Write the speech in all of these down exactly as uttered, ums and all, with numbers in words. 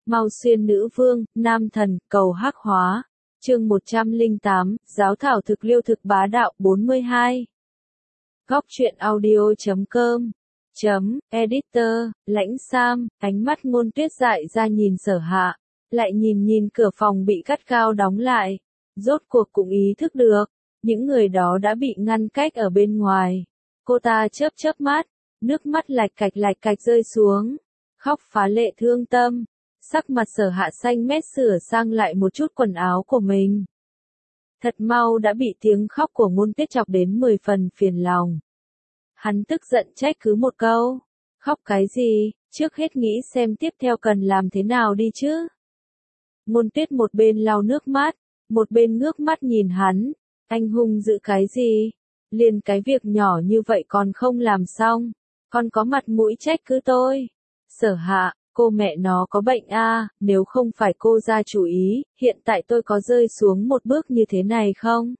Mau Xuyên Nữ Vương, Nam Thần, Cầu Hắc Hóa. Chương một trăm lẻ tám, Giáo thảo thực liêu thực bá đạo bốn mươi hai. Góc truyện audio chấm com. Chấm, editor, Lãnh Sam, ánh mắt Ngôn Tuyết dại ra nhìn Sở Hạ, lại nhìn nhìn cửa phòng bị gắt gao đóng lại. Rốt cuộc cũng ý thức được, những người đó đã bị ngăn cách ở bên ngoài. Cô ta chớp chớp mắt, nước mắt lạch cạch lạch cạch rơi xuống, khóc phá lệ thương tâm. Sắc mặt Sở Hạ xanh mét sửa sang lại một chút quần áo của mình. Thật mau đã bị tiếng khóc của Ngôn Tuyết chọc đến mười phần phiền lòng. Hắn tức giận trách cứ một câu, khóc cái gì, trước hết nghĩ xem tiếp theo cần làm thế nào đi chứ. Ngôn Tuyết một bên lau nước mắt, một bên ngước mắt nhìn hắn, anh hung dữ cái gì, liền cái việc nhỏ như vậy còn không làm xong, còn có mặt mũi trách cứ tôi. Sở Hạ, cô mẹ nó có bệnh a, à, nếu không phải cô ra chủ ý, hiện tại tôi có rơi xuống một bước như thế này không?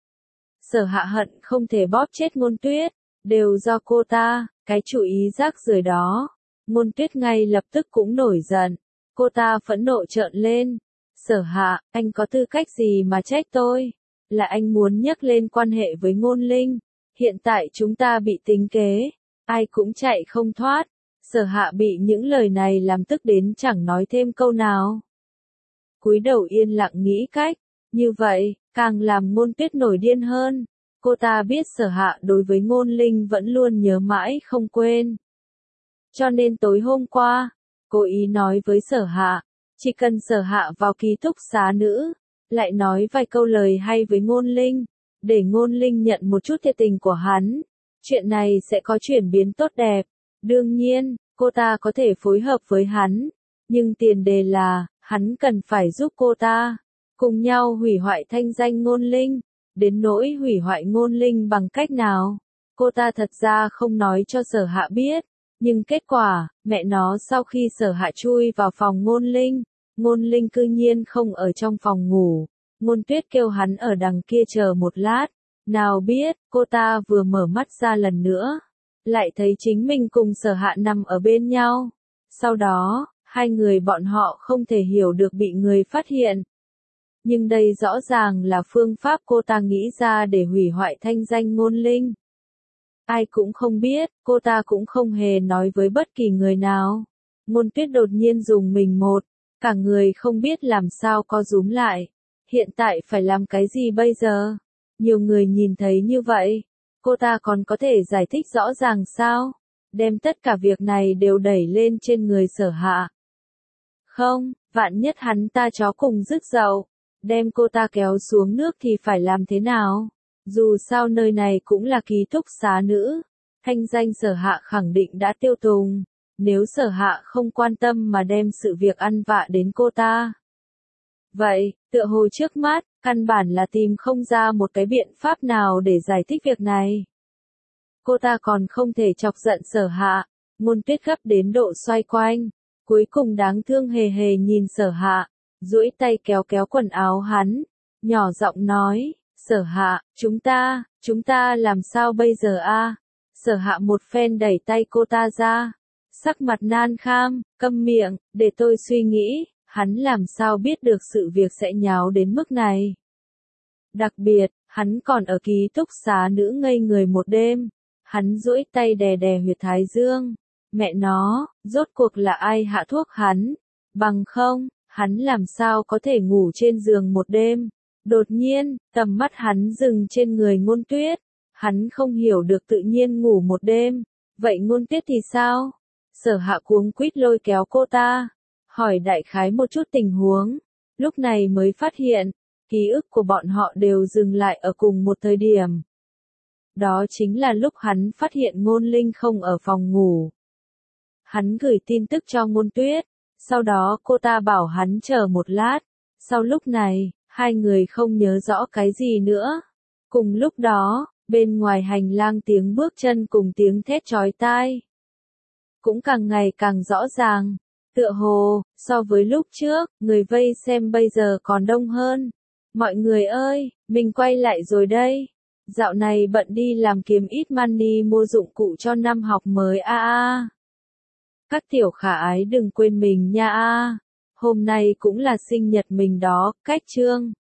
Sở Hạ hận không thể bóp chết Ngôn Tuyết, đều do cô ta, cái chủ ý rác rưởi đó. Ngôn Tuyết ngay lập tức cũng nổi giận, cô ta phẫn nộ trợn lên. Sở Hạ, anh có tư cách gì mà trách tôi? Là anh muốn nhắc lên quan hệ với Ngôn Linh, hiện tại chúng ta bị tính kế, ai cũng chạy không thoát. Sở Hạ bị những lời này làm tức đến chẳng nói thêm câu nào. Cúi đầu yên lặng nghĩ cách, như vậy, càng làm Ngôn Tuyết nổi điên hơn. Cô ta biết Sở Hạ đối với Ngôn Linh vẫn luôn nhớ mãi không quên. Cho nên tối hôm qua, cố ý nói với Sở Hạ, chỉ cần Sở Hạ vào ký túc xá nữ, lại nói vài câu lời hay với Ngôn Linh, để Ngôn Linh nhận một chút thiệt tình của hắn, chuyện này sẽ có chuyển biến tốt đẹp. Đương nhiên, cô ta có thể phối hợp với hắn, nhưng tiền đề là, hắn cần phải giúp cô ta, cùng nhau hủy hoại thanh danh Ngôn Linh. Đến nỗi hủy hoại Ngôn Linh bằng cách nào, cô ta thật ra không nói cho Sở Hạ biết, nhưng kết quả, mẹ nó sau khi Sở Hạ chui vào phòng Ngôn Linh, Ngôn Linh cư nhiên không ở trong phòng ngủ. Ngôn Tuyết kêu hắn ở đằng kia chờ một lát, nào biết, cô ta vừa mở mắt ra lần nữa, lại thấy chính mình cùng Sở Hạ nằm ở bên nhau. Sau đó, hai người bọn họ không thể hiểu được bị người phát hiện. Nhưng đây rõ ràng là phương pháp cô ta nghĩ ra để hủy hoại thanh danh Ngôn Linh. Ai cũng không biết, cô ta cũng không hề nói với bất kỳ người nào. Ngôn Tuyết đột nhiên dùng mình một, cả người không biết làm sao co rúm lại. Hiện tại phải làm cái gì bây giờ? Nhiều người nhìn thấy như vậy, cô ta còn có thể giải thích rõ ràng sao? Đem tất cả việc này đều đẩy lên trên người Sở Hạ. Không, vạn nhất hắn ta chó cùng rước dậu, đem cô ta kéo xuống nước thì phải làm thế nào? Dù sao nơi này cũng là ký túc xá nữ, thanh danh Sở Hạ khẳng định đã tiêu tùng, nếu Sở Hạ không quan tâm mà đem sự việc ăn vạ đến cô ta. Vậy, tựa hồ trước mắt, căn bản là tìm không ra một cái biện pháp nào để giải thích việc này. Cô ta còn không thể chọc giận Sở Hạ, Ngôn Tuyết gấp đến độ xoay quanh, cuối cùng đáng thương hề hề nhìn Sở Hạ, duỗi tay kéo kéo quần áo hắn, nhỏ giọng nói, Sở Hạ, chúng ta, chúng ta làm sao bây giờ a? Sở Hạ một phen đẩy tay cô ta ra, sắc mặt nan kham, câm miệng, để tôi suy nghĩ, hắn làm sao biết được sự việc sẽ nháo đến mức này. Đặc biệt, hắn còn ở ký túc xá nữ ngây người một đêm, hắn duỗi tay đè đè huyệt thái dương, mẹ nó, rốt cuộc là ai hạ thuốc hắn, bằng không, hắn làm sao có thể ngủ trên giường một đêm. Đột nhiên, tầm mắt hắn dừng trên người Ngôn Tuyết, hắn không hiểu được tự nhiên ngủ một đêm, vậy Ngôn Tuyết thì sao? Sở Hạ cuống quýt lôi kéo cô ta, hỏi đại khái một chút tình huống, lúc này mới phát hiện, ký ức của bọn họ đều dừng lại ở cùng một thời điểm. Đó chính là lúc hắn phát hiện Ngôn Linh không ở phòng ngủ. Hắn gửi tin tức cho Ngôn Tuyết, sau đó cô ta bảo hắn chờ một lát, sau lúc này, hai người không nhớ rõ cái gì nữa. Cùng lúc đó, bên ngoài hành lang tiếng bước chân cùng tiếng thét chói tai cũng càng ngày càng rõ ràng, tựa hồ, so với lúc trước, người vây xem bây giờ còn đông hơn. Mọi người ơi, mình quay lại rồi đây. Dạo này bận đi làm kiếm ít money mua dụng cụ cho năm học mới a a. Các tiểu khả ái đừng quên mình nha a. hôm nay cũng là sinh nhật mình đó, cách chương.